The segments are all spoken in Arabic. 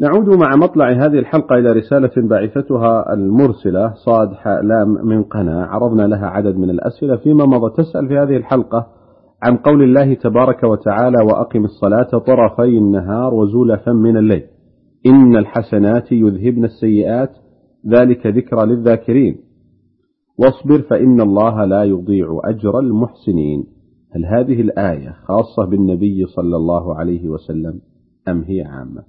نعود مع مطلع هذه الحلقة إلى رسالة باعثتها المرسلة صاد حاء لام من قنا، عرضنا لها عدد من الأسئلة فيما مضى. تسأل في هذه الحلقة عن قول الله تبارك وتعالى: وأقم الصلاة طرفي النهار وزلفا من الليل إن الحسنات يذهبن السيئات ذلك ذكرى للذاكرين واصبر فإن الله لا يضيع أجر المحسنين. هل هذه الآية خاصة بالنبي صلى الله عليه وسلم أم هي عامة؟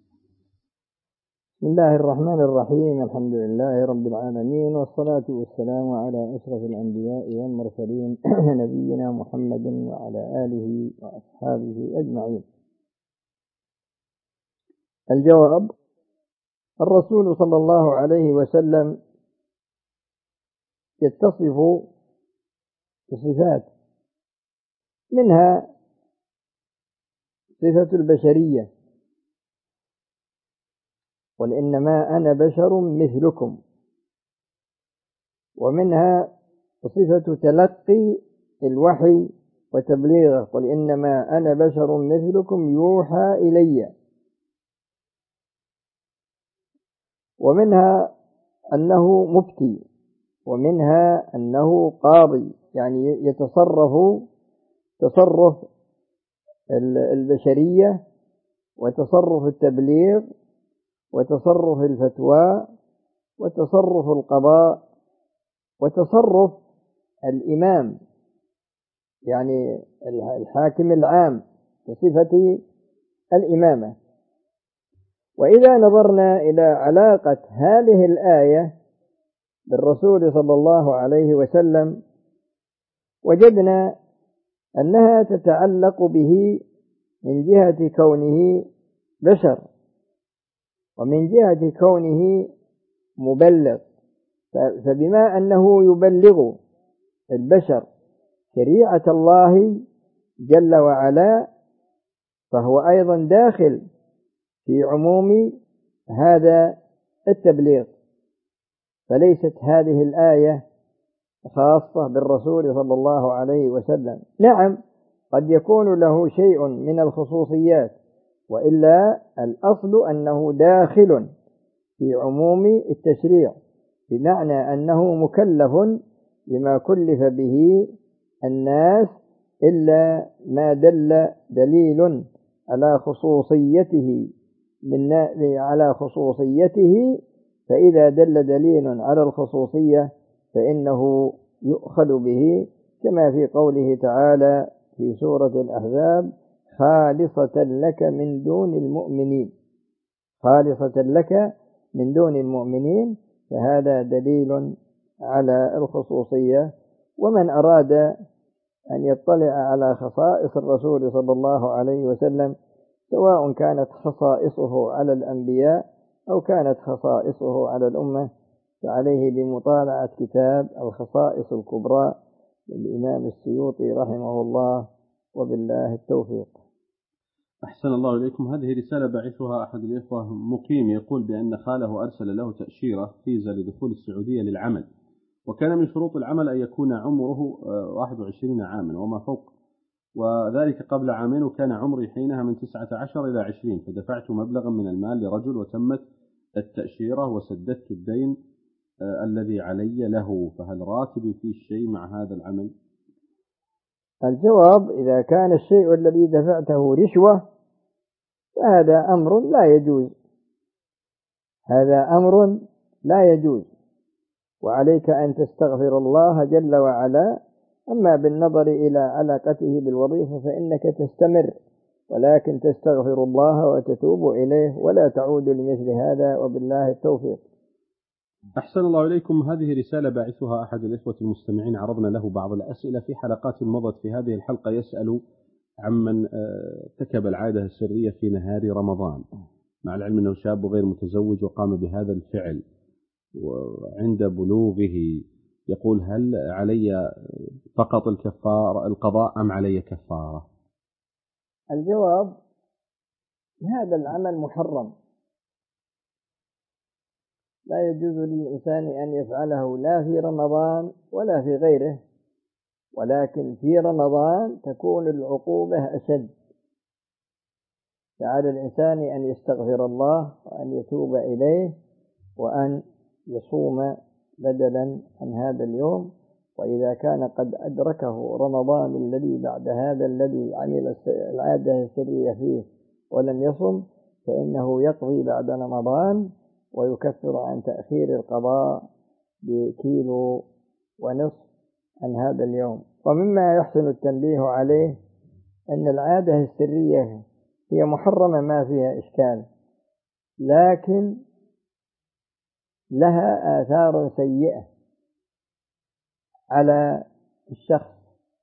بسم الله الرحمن الرحيم. الحمد لله رب العالمين، والصلاة والسلام على أشرف الأنبياء والمرسلين نبينا محمد وعلى آله وأصحابه أجمعين. الجواب: الرسول صلى الله عليه وسلم يتصف بصفات، منها صفة البشرية، قل إنما أنا بشر مثلكم، ومنها صفة تلقي الوحي وتبليغه، قل إنما أنا بشر مثلكم يوحى إلي، ومنها أنه مفتي، ومنها أنه قاضي، يعني يتصرف تصرف البشرية وتصرف التبليغ وتصرف الفتوى وتصرف القضاء وتصرف الإمام، يعني الحاكم العام بصفة الإمامة. وإذا نظرنا إلى علاقة هذه الآية بالرسول صلى الله عليه وسلم وجدنا أنها تتعلق به من جهة كونه بشر، ومن جهة كونه مبلغ، فبما أنه يبلغ البشر شريعة الله جل وعلا فهو أيضا داخل في عموم هذا التبليغ. فليست هذه الآية خاصة بالرسول صلى الله عليه وسلم. نعم، قد يكون له شيء من الخصوصيات، وإلا الأصل أنه داخل في عموم التشريع، بمعنى أنه مكلف بما كلف به الناس، إلا ما دل دليل على خصوصيته، فإذا دل دليل على الخصوصية فإنه يؤخذ به، كما في قوله تعالى في سورة الأحزاب: خالصة لك من دون المؤمنين، خالصة لك من دون المؤمنين، فهذا دليل على الخصوصية. ومن أراد أن يطلع على خصائص الرسول صلى الله عليه وسلم، سواء كانت خصائصه على الأنبياء أو كانت خصائصه على الأمة، فعليه بمطالعة كتاب الخصائص الكبرى للإمام السيوطي رحمه الله، وبالله التوفيق. أحسن الله إليكم. هذه رسالة باعثها أحد الإخوة مقيم، يقول بأن خاله أرسل له تأشيرة فيزا لدخول السعودية للعمل، وكان من شروط العمل أن يكون عمره 21 عاما وما فوق، وذلك قبل عامين، وكان عمري حينها من 19 إلى 20، فدفعت مبلغا من المال لرجل وتمت التأشيرة وسددت الدين الذي علي له، فهل راتبي فيه شيء مع هذا العمل؟ الجواب: إذا كان الشيء الذي دفعته رشوة فهذا أمر لا يجوز، هذا أمر لا يجوز، وعليك أن تستغفر الله جل وعلا. أما بالنظر إلى علاقته بالوظيفة فإنك تستمر، ولكن تستغفر الله وتتوب إليه ولا تعود لمثل هذا، وبالله التوفيق. أحسن الله إليكم. هذه رسالة باعثها أحد الإخوة المستمعين، عرضنا له بعض الأسئلة في حلقات مضت. في هذه الحلقة يسأل عمن ارتكب العادة السرية في نهار رمضان، مع العلم أنه شاب غير متزوج وقام بهذا الفعل، وعند بلوغه يقول: هل علي فقط القضاء أم علي كفارة؟ الجواب: هذا العمل محرم، لا يجوز للإنسان أن يفعله لا في رمضان ولا في غيره، ولكن في رمضان تكون العقوبة أشد، فعلى الإنسان أن يستغفر الله وأن يتوب إليه وأن يصوم بدلا عن هذا اليوم. وإذا كان قد أدركه رمضان الذي بعد هذا الذي عمل العادة السرية فيه ولم يصم، فإنه يقضي بعد رمضان ويكفر عن تأخير القضاء بكيلو ونصف عن هذا اليوم. ومما يحسن التنبيه عليه أن العادة السرية هي محرمة ما فيها إشكال، لكن لها آثار سيئة على الشخص.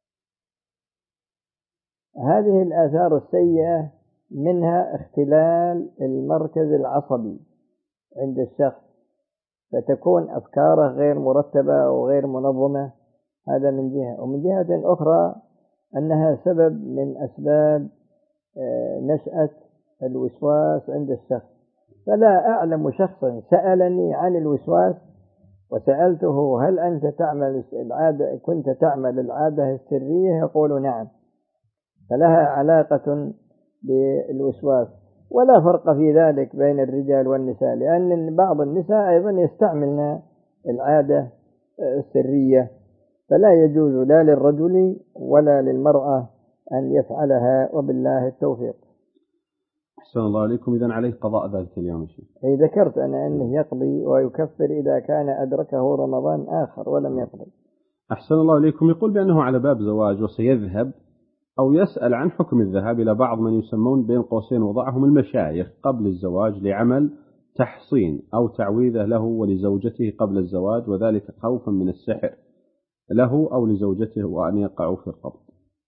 هذه الآثار السيئة منها اختلال المركز العصبي عند الشخص، فتكون أفكاره غير مرتبة وغير منظمة، هذا من جهة. ومن جهة أخرى أنها سبب من أسباب نشأة الوسواس عند الشخص. فلا أعلم شخصا سألني عن الوسواس وسألته هل أنت كنت تعمل العادة السرية؟ يقول نعم. فلها علاقة بالوسواس. ولا فرق في ذلك بين الرجال والنساء، لأن بعض النساء أيضا يستعملن العادة السرية، فلا يجوز لا للرجل ولا للمرأة أن يفعلها، وبالله التوفيق. أحسن الله عليكم. إذن عليه قضاء ذلك اليوم شيء. أي ذكرت أنا أنه يقضي ويكفر إذا كان أدركه رمضان آخر ولم يقضي. أحسن الله عليكم. يقول بأنه على باب زواج وسيذهب أو يسأل عن حكم الذهاب إلى بعض من يسمون بين قوسين وضعهم المشايخ قبل الزواج لعمل تحصين أو تعويذة له ولزوجته قبل الزواج، وذلك خوفا من السحر له أو لزوجته وأن يقعوا في القبض.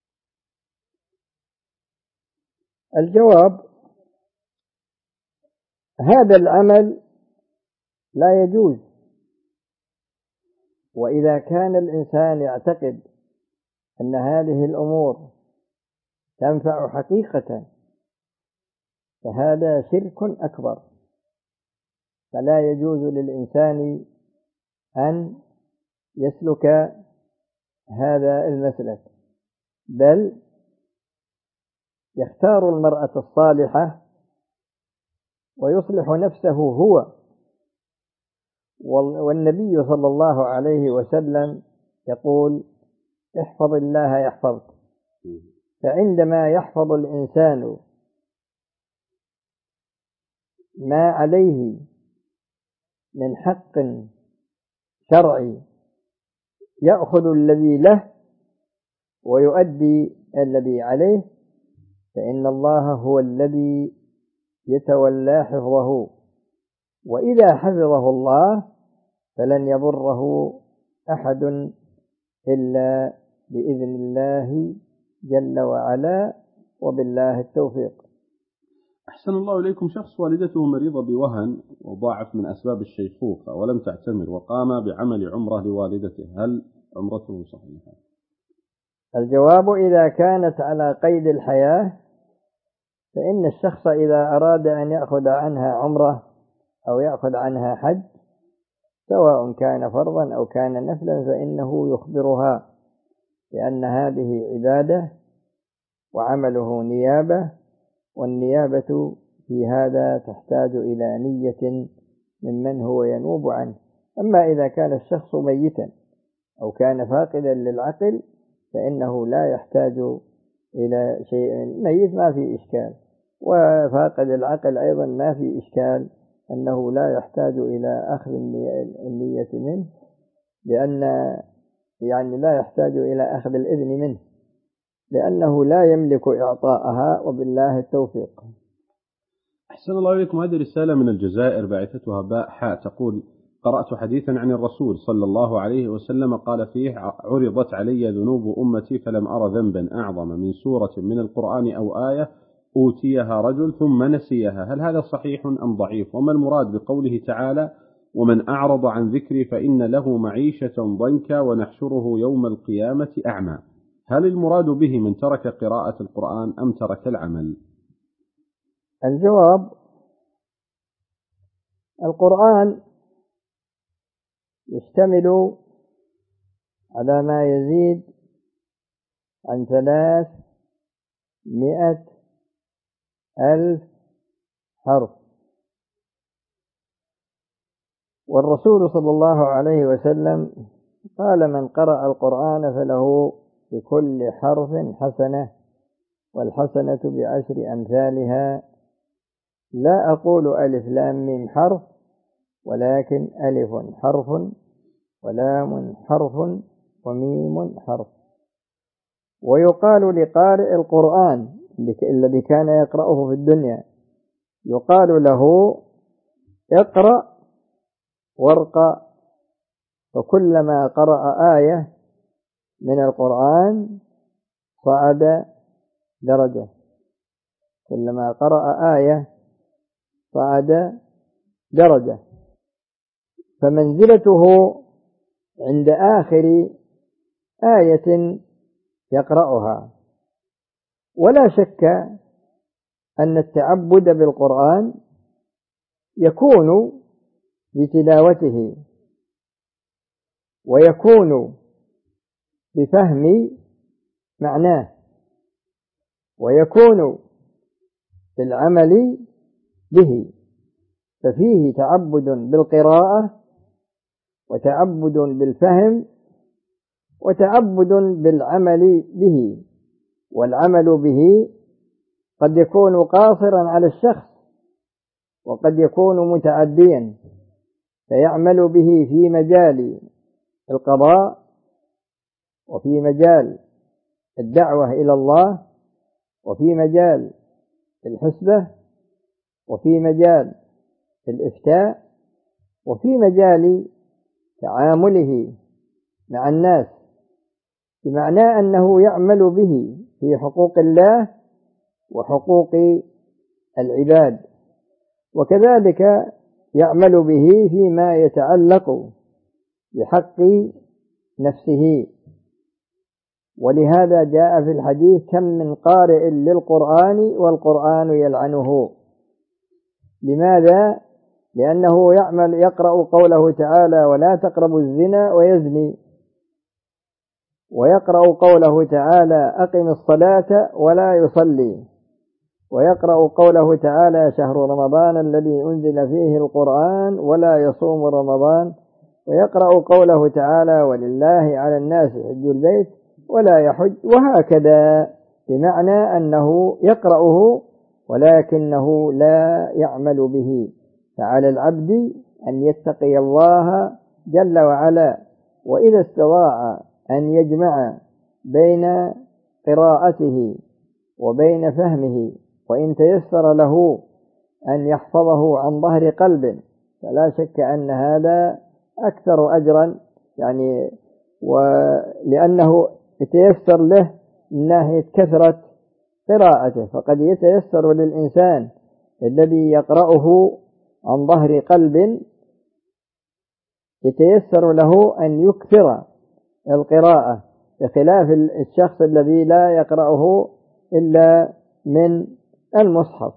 الجواب: هذا العمل لا يجوز. وإذا كان الإنسان يعتقد أن هذه الأمور تنفع حقيقة فهذا شرك أكبر، فلا يجوز للإنسان أن يسلك هذا المسلك، بل يختار المرأة الصالحة ويصلح نفسه هو. والنبي صلى الله عليه وسلم يقول: احفظ الله يحفظك. فعندما يحفظ الإنسان ما عليه من حق شرعي يأخذ الذي له ويؤدي الذي عليه، فإن الله هو الذي يتولى حفظه، وإذا حفظه الله فلن يضره أحد إلا بإذن الله جل وعلا، وبالله التوفيق. أحسن الله إليكم. شخص والدته مريضة بوهن وضاعف من أسباب الشيخوخة ولم تعتمر وقام بعمل عمرة لوالدته، هل عمرته صحيحة؟ الجواب: إذا كانت على قيد الحياة فإن الشخص إذا أراد أن يأخذ عنها عمرة أو يأخذ عنها حج سواء كان فرضا أو كان نفلا فإنه يخبرها، لأن هذه عبادة وعمله نيابة، والنيابة في هذا تحتاج إلى نية ممن هو ينوب عنه. أما إذا كان الشخص ميتا أو كان فاقدا للعقل فإنه لا يحتاج إلى شيء. ميت ما في إشكال، وفاقد العقل أيضا ما في إشكال أنه لا يحتاج إلى أخذ النية منه، لأن لا يحتاج إلى أخذ الإذن منه لأنه لا يملك إعطاءها، وبالله التوفيق. أحسن الله إليكم. هذه رسالة من الجزائر باعثتها باء حاء تقول: قرأت حديثا عن الرسول صلى الله عليه وسلم قال فيه: عرضت علي ذنوب أمتي فلم أرى ذنبا أعظم من سورة من القرآن أو آية أوتيها رجل ثم نسيها. هل هذا صحيح أم ضعيف؟ وما المراد بقوله تعالى: ومن أعرض عن ذكري فإن له معيشة ضنكا ونحشره يوم القيامة أعمى؟ هل المراد به من ترك قراءة القرآن أم ترك العمل؟ الجواب: القرآن يشتمل على ما يزيد عن 300 1000 حرف. والرسول صلى الله عليه وسلم قال: من قرأ القرآن فله بكل حرف حسنة، والحسنة ب10 أمثالها. لا أقول ألف لام ميم حرف، ولكن ألف حرف ولام حرف وميم حرف. ويقال لقارئ القرآن الذي كان يقرأه في الدنيا، يقال له: اقرأ وارقى. فكلما قرأ آية من القرآن صعد درجة، كلما قرأ آية صعد درجة. فمنزلته عند آخر آية يقرأها. ولا شك أن التعبد بالقرآن يكون بتلاوته، ويكون بفهم معناه، ويكون بالعمل به. ففيه تعبد بالقراءة، وتعبد بالفهم، وتعبد بالعمل به. والعمل به قد يكون قاصرا على الشخص، وقد يكون متعديا، فيعمل به في مجال القضاء، وفي مجال الدعوة إلى الله، وفي مجال الحسبة، وفي مجال الإفتاء، وفي مجال تعامله مع الناس، بمعنى أنه يعمل به في حقوق الله وحقوق العباد، وكذلك يعمل به فيما يتعلق بحق نفسه. ولهذا جاء في الحديث: كم من قارئ للقرآن والقرآن يلعنه. لماذا؟ لأنه يقرأ قوله تعالى: ولا تقربوا الزنا ويزني، ويقرأ قوله تعالى: أقم الصلاة ولا يصلي، ويقرأ قوله تعالى: شهر رمضان الذي أنزل فيه القرآن ولا يصوم رمضان، ويقرأ قوله تعالى: ولله على الناس حج البيت ولا يحج، وهكذا، بمعنى أنه يقرأه ولكنه لا يعمل به. فعلى العبد أن يتقي الله جل وعلا، وإذا استطاع أن يجمع بين قراءته وبين فهمه، وإن تيسر له أن يحفظه عن ظهر قلب، فلا شك أن هذا أكثر أجرا، ولأنه يتيسر له من ناحية كثرة قراءته. فقد يتيسر للإنسان الذي يقرأه عن ظهر قلب، يتيسر له أن يكثر القراءة، بخلاف الشخص الذي لا يقرأه إلا من المصحف.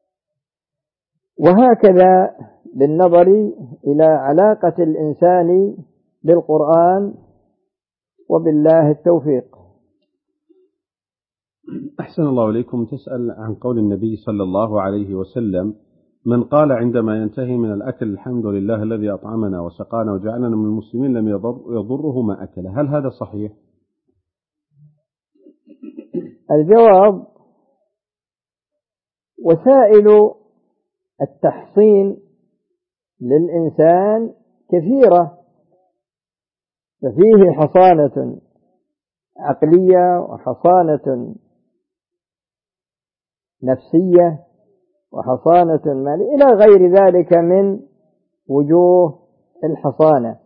وهكذا بالنظر إلى علاقة الإنسان بالقرآن، وبالله التوفيق. أحسن الله إليكم. تسأل عن قول النبي صلى الله عليه وسلم: من قال عندما ينتهي من الأكل: الحمد لله الذي أطعمنا وسقانا وجعلنا من المسلمين، لم يضره ما أكله. هل هذا صحيح؟ الجواب: وسائل التحصين للإنسان كثيرة، ففيه حصانة عقلية، وحصانة نفسية، وحصانة مالية، إلى غير ذلك من وجوه الحصانة.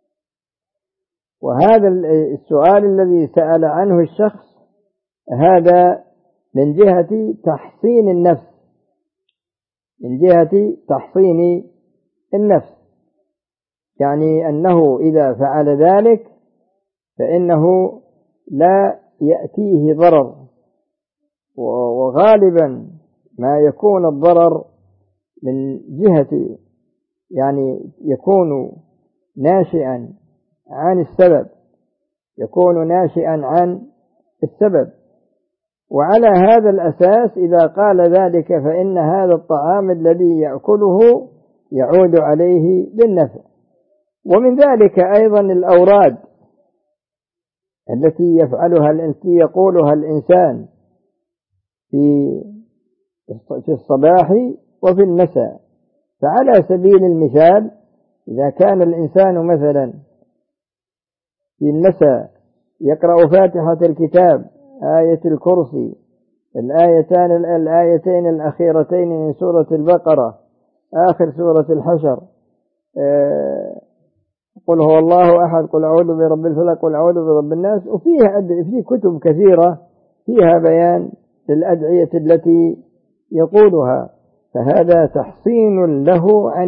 وهذا السؤال الذي سأل عنه الشخص هذا من جهة تحصين النفس، من جهة تحصين النفس، يعني أنه إذا فعل ذلك فإنه لا يأتيه ضرر. وغالبا ما يكون الضرر من جهة يكون ناشئا عن السبب، يكون ناشئا عن السبب. وعلى هذا الأساس إذا قال ذلك فإن هذا الطعام الذي يأكله يعود عليه بالنفع. ومن ذلك أيضا الأوراد التي يقولها الإنسان في الصباح وفي المساء. فعلى سبيل المثال إذا كان الإنسان مثلا في المساء يقرأ فاتحة الكتاب، آية الكرسي، الآيتين الأخيرتين من سورة البقرة، آخر سورة الحشر، قل هو الله أحد، قل أعوذ برب الفلق، قل أعوذ برب الناس. وفي كتب كثيرة فيها بيان للأدعية التي يقولها. فهذا تحصين له عن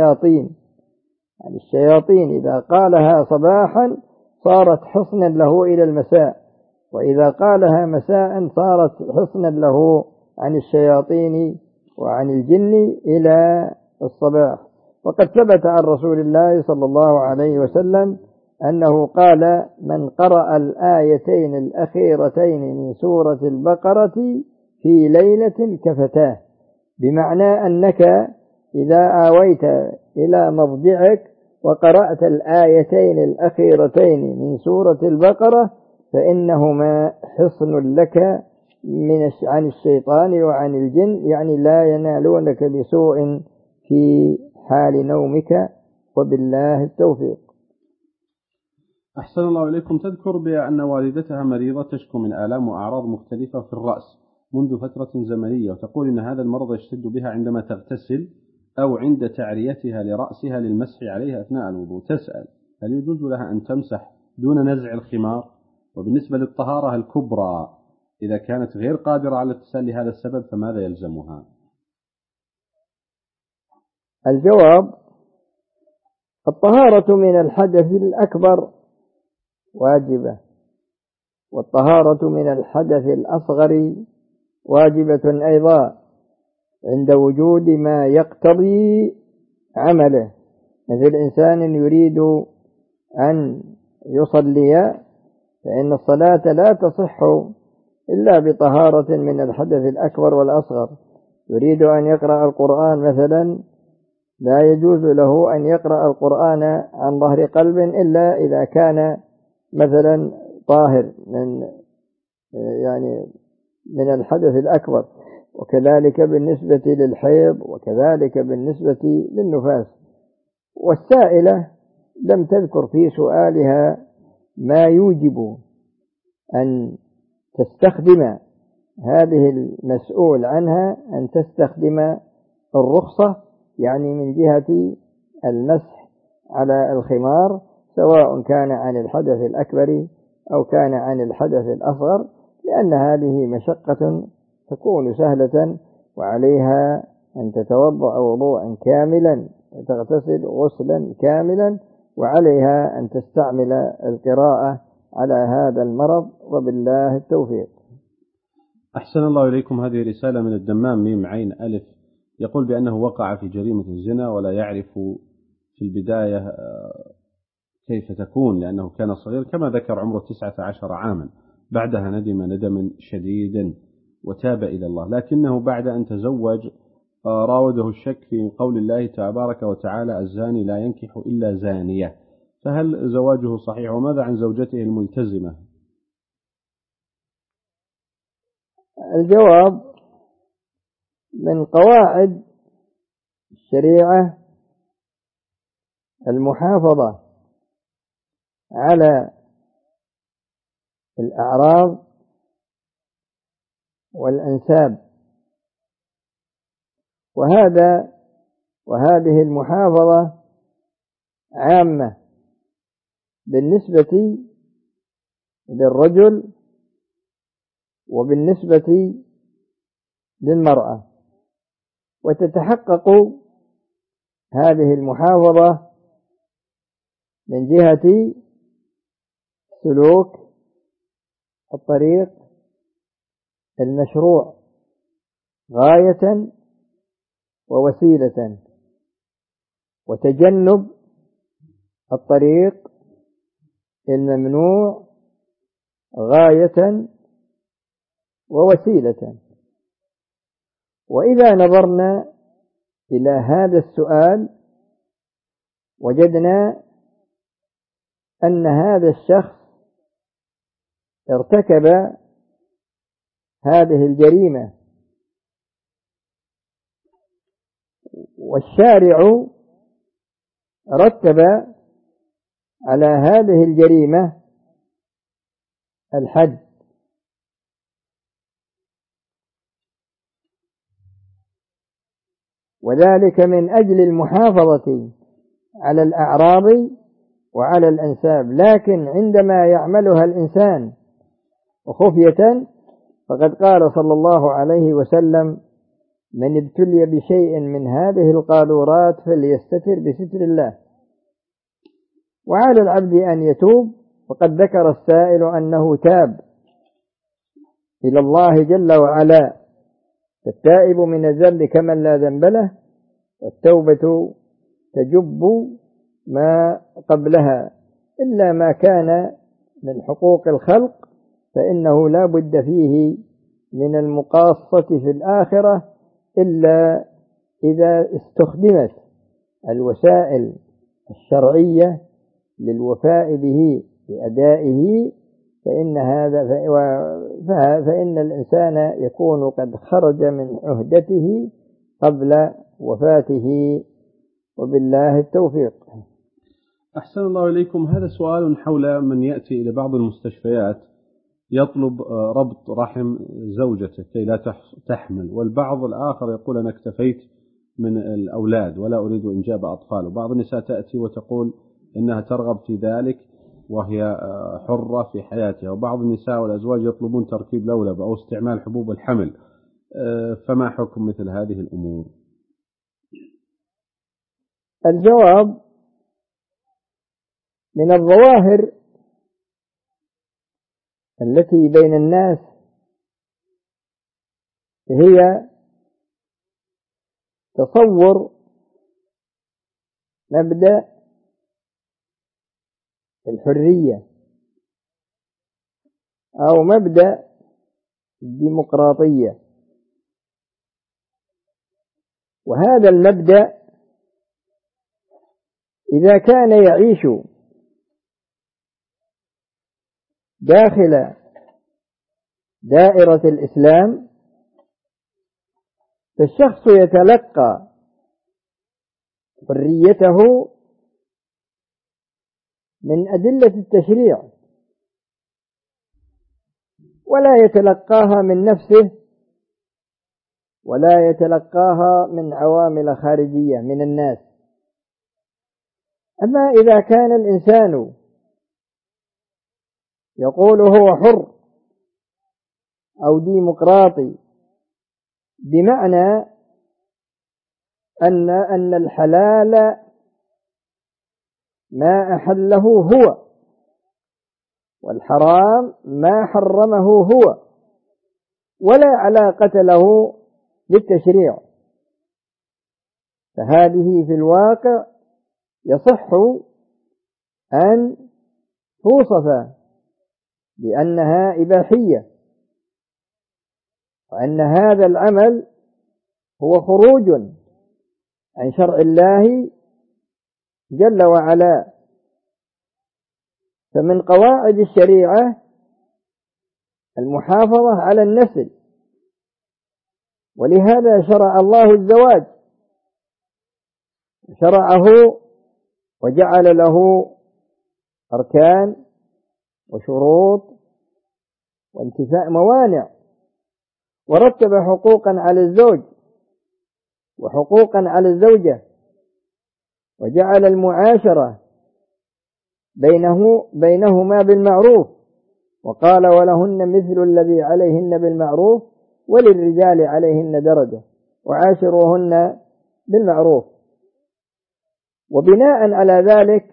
الشياطين إذا قالها صباحا صارت حصنا له إلى المساء، وإذا قالها مساء صارت حصنا له عن الشياطين وعن الجن إلى الصباح. وقد ثبت عن رسول الله صلى الله عليه وسلم أنه قال: من قرأ الآيتين الأخيرتين من سورة البقرة في ليلة كفتاه، بمعنى أنك إذا آويت إلى مضجعك وقرأت الآيتين الأخيرتين من سورة البقرة فإنهما حصن لك عن الشيطان وعن الجن، يعني لا ينالونك بسوء في حال نومك، وبالله التوفيق. أحسن الله إليكم. تذكر بأن والدتها مريضة تشكو من آلام وأعراض مختلفة في الرأس منذ فترة زمنية، وتقول إن هذا المرض يشتد بها عندما تغتسل أو عند تعريتها لرأسها للمسح عليها أثناء الوضوء. تسأل: هل يجوز لها أن تمسح دون نزع الخمار؟ وبالنسبة للطهارة الكبرى إذا كانت غير قادرة على الاغتسال لهذا السبب فماذا يلزمها؟ الجواب: الطهارة من الحدث الأكبر واجبة، والطهارة من الحدث الأصغر واجبة أيضا عند وجود ما يقتضي عمله، مثل إنسان يريد أن يصلي فإن الصلاة لا تصح إلا بطهارة من الحدث الأكبر والأصغر. يريد أن يقرأ القرآن مثلا، لا يجوز له أن يقرأ القرآن عن ظهر قلب إلا إذا كان مثلا طاهر من الحدث الأكبر. وكذلك بالنسبة للحيض، وكذلك بالنسبة للنفاس. والسائلة لم تذكر في سؤالها ما يوجب أن تستخدم هذه المسؤول عنها أن تستخدم الرخصة، يعني من جهة المسح على الخمار، سواء كان عن الحدث الأكبر أو كان عن الحدث الأصغر، لأن هذه مشقة تكون سهلة، وعليها أن تتوضأ وضوءا كاملا وتغتسل غسلا كاملا، وعليها أن تستعمل القراءة على هذا المرض، وبالله التوفيق. أحسن الله إليكم. هذه رسالة من الدمام ميم عين ألف، يقول بأنه وقع في جريمة الزنا ولا يعرف في البداية كيف تكون، لأنه كان صغير كما ذكر عمره 19 عاما. بعدها ندم ندما شديدا وتاب إلى الله، لكنه بعد أن تزوج راوده الشك في قول الله تبارك وتعالى: الزاني لا ينكح إلا زانية. فهل زواجه صحيح؟ وماذا عن زوجته الملتزمة؟ الجواب: من قواعد الشريعة المحافظة على الأعراض والأنساب، وهذه المحافظة عامة بالنسبة للرجل وبالنسبة للمرأة. وتتحقق هذه المحافظة من جهة سلوك الطريق المشروع غاية ووسيلة، وتجنب الطريق الممنوع غاية ووسيلة. وإذا نظرنا إلى هذا السؤال وجدنا أن هذا الشخص ارتكب هذه الجريمة، والشارع رتب على هذه الجريمة الحد، وذلك من أجل المحافظة على الأعراض وعلى الأنساب. لكن عندما يعملها الإنسان وخفية فقد قال صلى الله عليه وسلم: من ابتلي بشيء من هذه القاذورات فليستتر بستر الله. وعلى العبد أن يتوب، وقد ذكر السائل أنه تاب إلى الله جل وعلا، فالتائب من الذنب كمن لا ذنب له، والتوبة تجب ما قبلها، إلا ما كان من حقوق الخلق فإنه لا بد فيه من المقاصة في الآخرة، إلا إذا استخدمت الوسائل الشرعية للوفاء به بأدائه، فإن الإنسان يكون قد خرج من عهدته قبل وفاته، وبالله التوفيق. أحسن الله إليكم. هذا سؤال حول من يأتي إلى بعض المستشفيات يطلب ربط رحم زوجته كي لا تحمل، والبعض الآخر يقول أنا اكتفيت من الأولاد ولا أريد إنجاب أطفال، وبعض النساء تأتي وتقول إنها ترغب في ذلك وهي حرة في حياتها، وبعض النساء والأزواج يطلبون تركيب لولب أو استعمال حبوب الحمل، فما حكم مثل هذه الأمور؟ الجواب: من الظواهر التي بين الناس هي تصور مبدأ الحرية أو مبدأ الديمقراطية، وهذا المبدأ إذا كان يعيش داخل دائرة الإسلام فالشخص يتلقى حريته من أدلة التشريع، ولا يتلقاها من نفسه ولا يتلقاها من عوامل خارجية من الناس. أما إذا كان الإنسان يقول هو حر أو ديمقراطي، بمعنى أن الحلال ما أحله هو، والحرام ما حرمه هو، ولا علاقة له بالتشريع، فهذه في الواقع يصح أن توصف بأنها إباحية، وأن هذا العمل هو خروج عن شرع الله جل وعلا. فمن قواعد الشريعة المحافظة على النسل، ولهذا شرع الله الزواج، شرعه وجعل له أركان وشروط وانتفاء موانع، ورتب حقوقا على الزوج وحقوقا على الزوجة، وجعل المعاشرة بينهما بالمعروف، وقال: ولهن مثل الذي عليهن بالمعروف وللرجال عليهن درجة وعاشروهن بالمعروف. وبناء على ذلك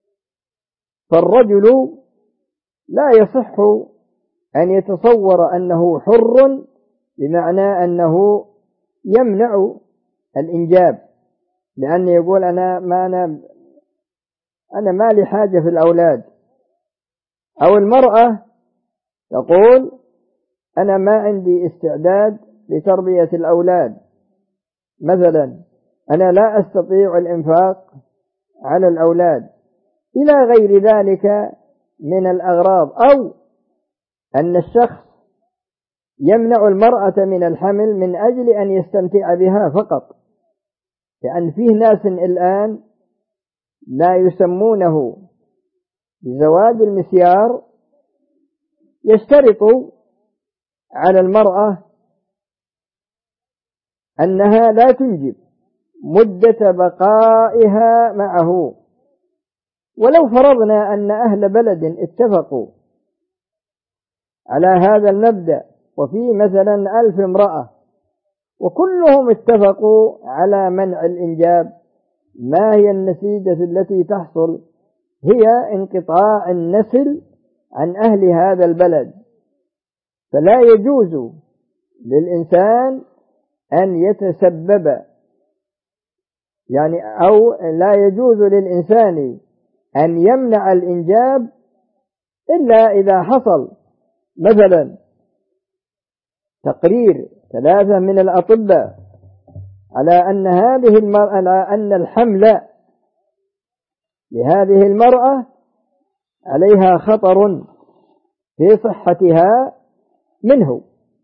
فالرجل لا يصح أن يتصور أنه حر بمعنى أنه يمنع الإنجاب، لأنه يقول أنا ما لي حاجة في الأولاد، أو المرأة تقول أنا ما عندي استعداد لتربية الأولاد، مثلا أنا لا أستطيع الإنفاق على الأولاد، إلى غير ذلك من الأغراض، أو أن الشخص يمنع المرأة من الحمل من أجل أن يستمتع بها فقط، لأن فيه ناس الآن لا يسمونه بزواج المسيار، يشترط على المرأة أنها لا تنجب مدة بقائها معه. ولو فرضنا أن أهل بلد اتفقوا على هذا المبدأ، وفي مثلا 1000 امرأة وكلهم اتفقوا على منع الإنجاب، ما هي النتيجة التي تحصل؟ هي انقطاع النسل عن أهل هذا البلد. فلا يجوز للإنسان أن يتسبب، أو لا يجوز للإنسان أن يمنع الإنجاب إلا إذا حصل مثلا تقرير 3 من الأطباء على أن هذه المرأة، على أن الحمل لهذه المرأة عليها خطر في صحتها منه،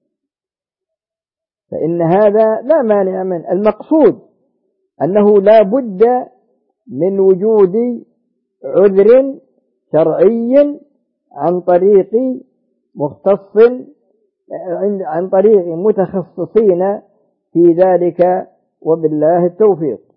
فإن هذا لا مانع منه. المقصود أنه لا بد من وجود عذر شرعي عن طريق مختص، عن طريق متخصصين في ذلك، وبالله التوفيق.